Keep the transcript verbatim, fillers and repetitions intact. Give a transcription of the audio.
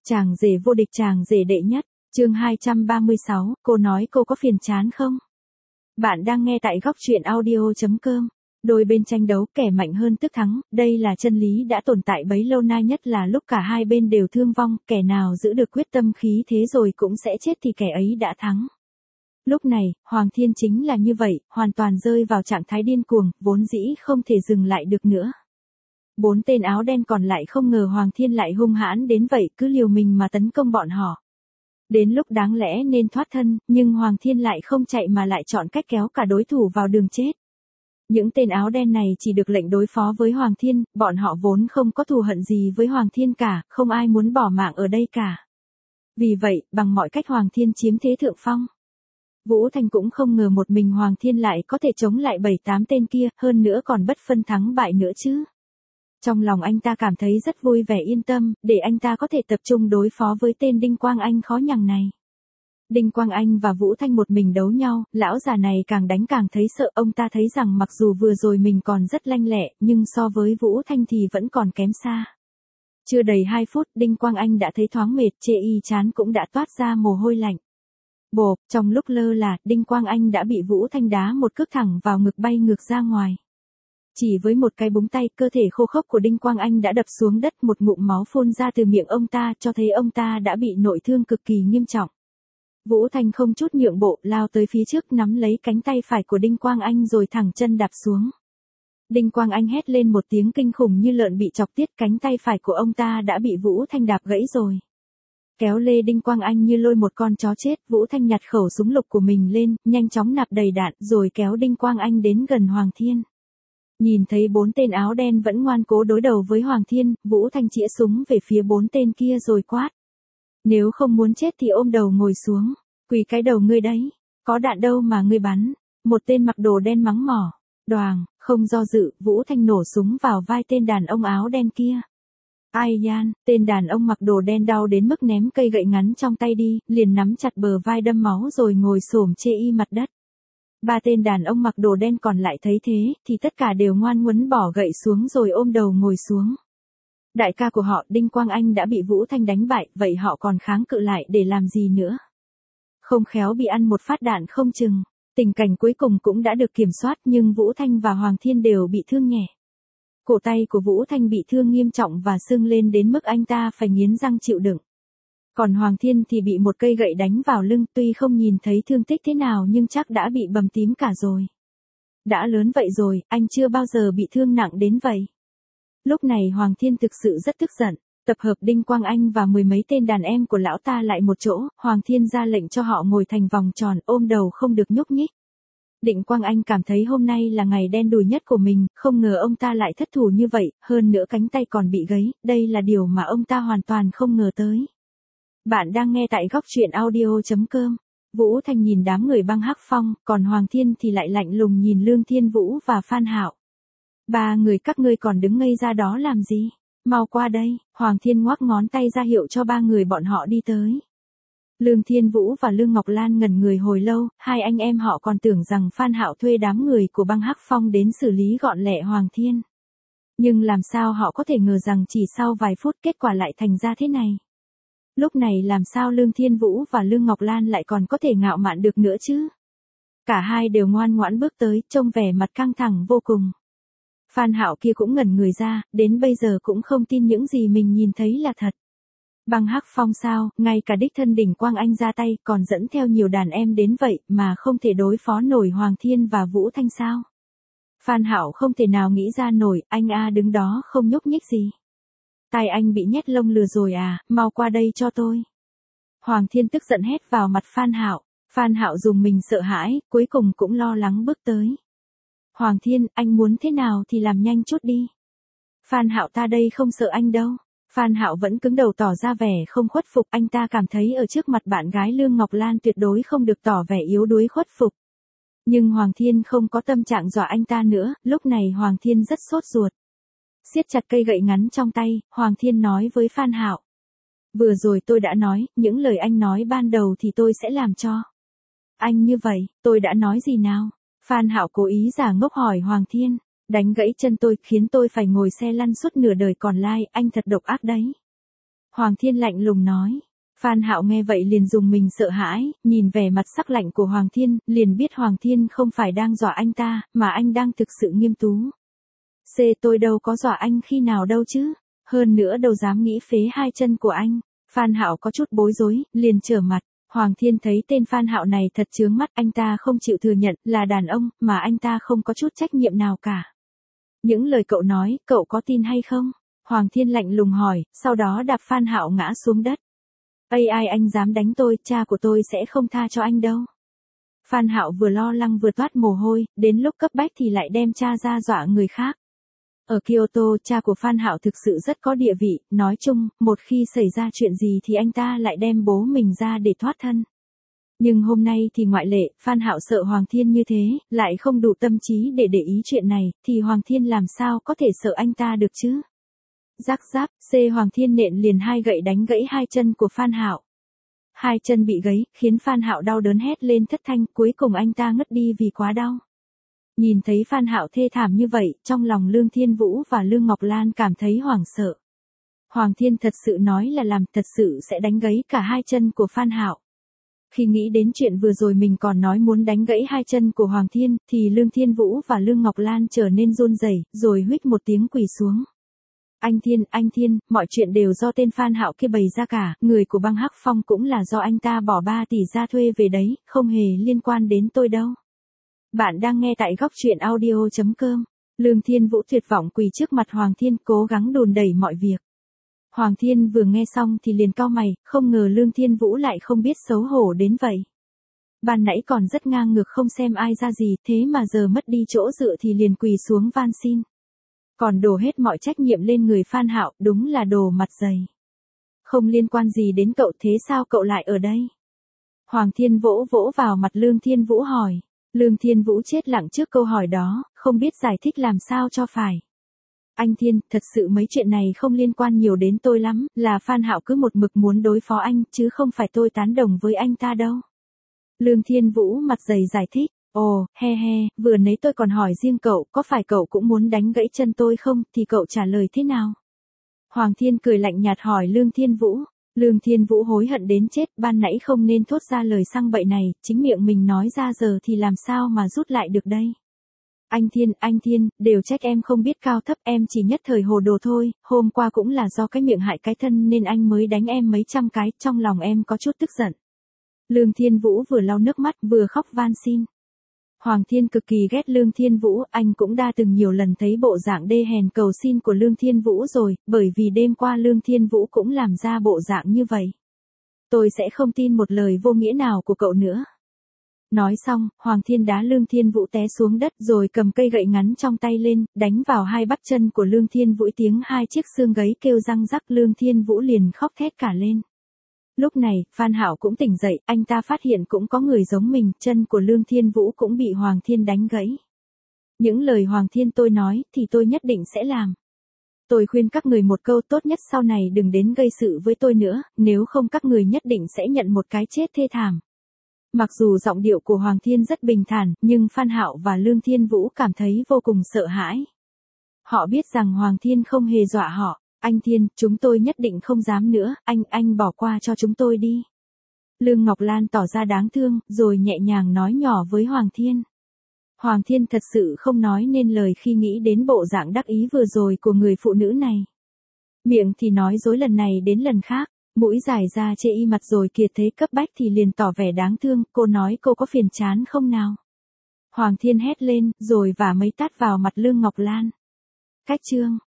Chàng rể vô địch, chàng rể đệ nhất, chương hai trăm ba mươi sáu, cô nói cô có phiền chán không? Bạn đang nghe tại góc truyện audio chấm com. Đôi bên tranh đấu, kẻ mạnh hơn tức thắng, đây là chân lý đã tồn tại bấy lâu nay, nhất là lúc cả hai bên đều thương vong, kẻ nào giữ được quyết tâm khí thế rồi cũng sẽ chết thì kẻ ấy đã thắng. Lúc này, Hoàng Thiên chính là như vậy, hoàn toàn rơi vào trạng thái điên cuồng, vốn dĩ không thể dừng lại được nữa. Bốn tên áo đen còn lại không ngờ Hoàng Thiên lại hung hãn đến vậy, cứ liều mình mà tấn công bọn họ. Đến lúc đáng lẽ nên thoát thân, nhưng Hoàng Thiên lại không chạy mà lại chọn cách kéo cả đối thủ vào đường chết. Những tên áo đen này chỉ được lệnh đối phó với Hoàng Thiên, bọn họ vốn không có thù hận gì với Hoàng Thiên cả, không ai muốn bỏ mạng ở đây cả. Vì vậy, bằng mọi cách Hoàng Thiên chiếm thế thượng phong. Vũ Thanh cũng không ngờ một mình Hoàng Thiên lại có thể chống lại bảy tám tên kia, hơn nữa còn bất phân thắng bại nữa chứ. Trong lòng anh ta cảm thấy rất vui vẻ yên tâm, để anh ta có thể tập trung đối phó với tên Đinh Quang Anh khó nhằn này. Đinh Quang Anh và Vũ Thanh một mình đấu nhau, lão già này càng đánh càng thấy sợ, ông ta thấy rằng mặc dù vừa rồi mình còn rất lanh lẹ, nhưng so với Vũ Thanh thì vẫn còn kém xa. Chưa đầy hai phút, Đinh Quang Anh đã thấy thoáng mệt, chê y chán cũng đã toát ra mồ hôi lạnh. Bộp, trong lúc lơ là, Đinh Quang Anh đã bị Vũ Thanh đá một cước thẳng vào ngực, bay ngược ra ngoài. Chỉ với một cái búng tay, cơ thể khô khốc của Đinh Quang Anh đã đập xuống đất, một ngụm máu phun ra từ miệng ông ta, cho thấy ông ta đã bị nội thương cực kỳ nghiêm trọng. Vũ Thanh không chút nhượng bộ, lao tới phía trước nắm lấy cánh tay phải của Đinh Quang Anh rồi thẳng chân đạp xuống. Đinh Quang Anh hét lên một tiếng kinh khủng như lợn bị chọc tiết, cánh tay phải của ông ta đã bị Vũ Thanh đạp gãy rồi. Kéo lê Đinh Quang Anh như lôi một con chó chết, Vũ Thanh nhặt khẩu súng lục của mình lên, nhanh chóng nạp đầy đạn, rồi kéo Đinh Quang Anh đến gần Hoàng Thiên. Nhìn thấy bốn tên áo đen vẫn ngoan cố đối đầu với Hoàng Thiên, Vũ Thanh chĩa súng về phía bốn tên kia rồi quát. Nếu không muốn chết thì ôm đầu ngồi xuống, quỳ cái đầu ngươi đấy, có đạn đâu mà ngươi bắn. Một tên mặc đồ đen mắng mỏ, đoàng, không do dự, Vũ Thanh nổ súng vào vai tên đàn ông áo đen kia. Ai yan, tên đàn ông mặc đồ đen đau đến mức ném cây gậy ngắn trong tay đi, liền nắm chặt bờ vai đâm máu rồi ngồi xổm chê y mặt đất. Ba tên đàn ông mặc đồ đen còn lại thấy thế, thì tất cả đều ngoan ngoãn bỏ gậy xuống rồi ôm đầu ngồi xuống. Đại ca của họ, Đinh Quang Anh đã bị Vũ Thanh đánh bại, vậy họ còn kháng cự lại để làm gì nữa? Không khéo bị ăn một phát đạn không chừng. Tình cảnh cuối cùng cũng đã được kiểm soát, nhưng Vũ Thanh và Hoàng Thiên đều bị thương nhẹ. Cổ tay của Vũ Thanh bị thương nghiêm trọng và sưng lên đến mức anh ta phải nghiến răng chịu đựng. Còn Hoàng Thiên thì bị một cây gậy đánh vào lưng, tuy không nhìn thấy thương tích thế nào nhưng chắc đã bị bầm tím cả rồi. Đã lớn vậy rồi, anh chưa bao giờ bị thương nặng đến vậy. Lúc này Hoàng Thiên thực sự rất tức giận, tập hợp Đinh Quang Anh và mười mấy tên đàn em của lão ta lại một chỗ, Hoàng Thiên ra lệnh cho họ ngồi thành vòng tròn, ôm đầu không được nhúc nhích. Đinh Quang Anh cảm thấy hôm nay là ngày đen đủi nhất của mình, không ngờ ông ta lại thất thủ như vậy, hơn nữa cánh tay còn bị gãy, đây là điều mà ông ta hoàn toàn không ngờ tới. Bạn đang nghe tại góc truyện audio chấm com. Vũ Thanh nhìn đám người băng hắc phong, còn Hoàng Thiên thì lại lạnh lùng nhìn Lương Thiên Vũ và Phan Hạo. Ba người các ngươi còn đứng ngây ra đó làm gì? Mau qua đây, Hoàng Thiên ngoắc ngón tay ra hiệu cho ba người bọn họ đi tới. Lương Thiên Vũ và Lương Ngọc Lan ngẩn người hồi lâu, hai anh em họ còn tưởng rằng Phan Hạo thuê đám người của băng hắc phong đến xử lý gọn lẹ Hoàng Thiên. Nhưng làm sao họ có thể ngờ rằng chỉ sau vài phút kết quả lại thành ra thế này. Lúc này làm sao Lương Thiên Vũ và Lương Ngọc Lan lại còn có thể ngạo mạn được nữa chứ? Cả hai đều ngoan ngoãn bước tới, trông vẻ mặt căng thẳng vô cùng. Phan Hạo kia cũng ngẩn người ra, đến bây giờ cũng không tin những gì mình nhìn thấy là thật. Băng hắc phong sao, ngay cả đích thân Đinh Quang Anh ra tay, còn dẫn theo nhiều đàn em đến vậy mà không thể đối phó nổi Hoàng Thiên và Vũ Thanh sao? Phan Hạo không thể nào nghĩ ra nổi, anh a đứng đó không nhúc nhích gì. Tai anh bị nhét lông lừa rồi à, mau qua đây cho tôi. Hoàng Thiên tức giận hét vào mặt Phan Hạo. Phan Hạo dùng mình sợ hãi, cuối cùng cũng lo lắng bước tới. Hoàng Thiên, anh muốn thế nào thì làm nhanh chút đi. Phan Hạo ta đây không sợ anh đâu. Phan Hạo vẫn cứng đầu tỏ ra vẻ không khuất phục, anh ta cảm thấy ở trước mặt bạn gái Lương Ngọc Lan tuyệt đối không được tỏ vẻ yếu đuối khuất phục. Nhưng Hoàng Thiên không có tâm trạng dọa anh ta nữa, lúc này Hoàng Thiên rất sốt ruột. Siết chặt cây gậy ngắn trong tay, Hoàng Thiên nói với Phan Hạo. Vừa rồi tôi đã nói, những lời anh nói ban đầu thì tôi sẽ làm cho. Anh như vậy, tôi đã nói gì nào? Phan Hạo cố ý giả ngốc hỏi Hoàng Thiên. Đánh gãy chân tôi, khiến tôi phải ngồi xe lăn suốt nửa đời còn lại, anh thật độc ác đấy. Hoàng Thiên lạnh lùng nói. Phan Hạo nghe vậy liền dùng mình sợ hãi, nhìn vẻ mặt sắc lạnh của Hoàng Thiên, liền biết Hoàng Thiên không phải đang dọa anh ta, mà anh đang thực sự nghiêm tú. C tôi đâu có dọa anh khi nào đâu chứ, hơn nữa đâu dám nghĩ phế hai chân của anh. Phan Hạo có chút bối rối, liền trở mặt. Hoàng Thiên thấy tên Phan Hạo này thật chướng mắt, anh ta không chịu thừa nhận là đàn ông, mà anh ta không có chút trách nhiệm nào cả. Những lời cậu nói, cậu có tin hay không? Hoàng Thiên lạnh lùng hỏi, sau đó đạp Phan Hạo ngã xuống đất. Ây ai anh dám đánh tôi, cha của tôi sẽ không tha cho anh đâu. Phan Hạo vừa lo lắng vừa toát mồ hôi, đến lúc cấp bách thì lại đem cha ra dọa người khác. Ở Kyoto, cha của Phan Hạo thực sự rất có địa vị, nói chung, một khi xảy ra chuyện gì thì anh ta lại đem bố mình ra để thoát thân. Nhưng hôm nay thì ngoại lệ, Phan Hạo sợ Hoàng Thiên như thế, lại không đủ tâm trí để để ý chuyện này, thì Hoàng Thiên làm sao có thể sợ anh ta được chứ? Rắc ráp, C Hoàng Thiên nện liền hai gậy đánh gãy hai chân của Phan Hạo. Hai chân bị gãy, khiến Phan Hạo đau đớn hét lên thất thanh, cuối cùng anh ta ngất đi vì quá đau. Nhìn thấy Phan Hạo thê thảm như vậy, trong lòng Lương Thiên Vũ và Lương Ngọc Lan cảm thấy hoảng sợ. Hoàng Thiên thật sự nói là làm, thật sự sẽ đánh gãy cả hai chân của Phan Hạo. Khi nghĩ đến chuyện vừa rồi mình còn nói muốn đánh gãy hai chân của Hoàng Thiên, thì Lương Thiên Vũ và Lương Ngọc Lan trở nên run rẩy, rồi huýt một tiếng quỳ xuống. Anh Thiên, anh Thiên, mọi chuyện đều do tên Phan Hạo kia bày ra cả, người của băng Hắc Phong cũng là do anh ta bỏ ba tỷ ra thuê về đấy, không hề liên quan đến tôi đâu. Bạn đang nghe tại góc truyện audio chấm com. Lương Thiên Vũ tuyệt vọng quỳ trước mặt Hoàng Thiên, cố gắng đùn đẩy mọi việc. Hoàng Thiên vừa nghe xong thì liền cau mày, không ngờ Lương Thiên Vũ lại không biết xấu hổ đến vậy. Ban nãy còn rất ngang ngược không xem ai ra gì, thế mà giờ mất đi chỗ dựa thì liền quỳ xuống van xin. Còn đổ hết mọi trách nhiệm lên người Phan Hạo, đúng là đồ mặt dày. Không liên quan gì đến cậu, thế sao cậu lại ở đây? Hoàng Thiên vỗ vỗ vào mặt Lương Thiên Vũ hỏi. Lương Thiên Vũ chết lặng trước câu hỏi đó, không biết giải thích làm sao cho phải. Anh Thiên, thật sự mấy chuyện này không liên quan nhiều đến tôi lắm, là Phan Hạo cứ một mực muốn đối phó anh, chứ không phải tôi tán đồng với anh ta đâu. Lương Thiên Vũ mặt dày giải thích. Ồ, he he, vừa nãy tôi còn hỏi riêng cậu, có phải cậu cũng muốn đánh gãy chân tôi không, thì cậu trả lời thế nào? Hoàng Thiên cười lạnh nhạt hỏi Lương Thiên Vũ. Lương Thiên Vũ hối hận đến chết, ban nãy không nên thốt ra lời sang bậy này, chính miệng mình nói ra giờ thì làm sao mà rút lại được đây? Anh Thiên, anh Thiên, đều trách em không biết cao thấp, em chỉ nhất thời hồ đồ thôi, hôm qua cũng là do cái miệng hại cái thân nên anh mới đánh em mấy trăm cái, trong lòng em có chút tức giận. Lương Thiên Vũ vừa lau nước mắt vừa khóc van xin. Hoàng Thiên cực kỳ ghét Lương Thiên Vũ, anh cũng đã từng nhiều lần thấy bộ dạng đê hèn cầu xin của Lương Thiên Vũ rồi, bởi vì đêm qua Lương Thiên Vũ cũng làm ra bộ dạng như vậy. Tôi sẽ không tin một lời vô nghĩa nào của cậu nữa. Nói xong, Hoàng Thiên đá Lương Thiên Vũ té xuống đất rồi cầm cây gậy ngắn trong tay lên, đánh vào hai bắp chân của Lương Thiên Vũ, tiếng hai chiếc xương gáy kêu răng rắc, Lương Thiên Vũ liền khóc thét cả lên. Lúc này, Phan Hạo cũng tỉnh dậy, anh ta phát hiện cũng có người giống mình, chân của Lương Thiên Vũ cũng bị Hoàng Thiên đánh gãy. Những lời Hoàng Thiên tôi nói, thì tôi nhất định sẽ làm. Tôi khuyên các người một câu, tốt nhất sau này đừng đến gây sự với tôi nữa, nếu không các người nhất định sẽ nhận một cái chết thê thảm. Mặc dù giọng điệu của Hoàng Thiên rất bình thản, nhưng Phan Hạo và Lương Thiên Vũ cảm thấy vô cùng sợ hãi. Họ biết rằng Hoàng Thiên không hề dọa họ. Anh Thiên, chúng tôi nhất định không dám nữa, anh, anh bỏ qua cho chúng tôi đi. Lương Ngọc Lan tỏ ra đáng thương, rồi nhẹ nhàng nói nhỏ với Hoàng Thiên. Hoàng Thiên thật sự không nói nên lời khi nghĩ đến bộ dạng đắc ý vừa rồi của người phụ nữ này. Miệng thì nói dối lần này đến lần khác, mũi dài ra chê y mặt rồi kiệt thế cấp bách thì liền tỏ vẻ đáng thương, cô nói cô có phiền chán không nào? Hoàng Thiên hét lên, rồi vả mấy tát vào mặt Lương Ngọc Lan. Cách chương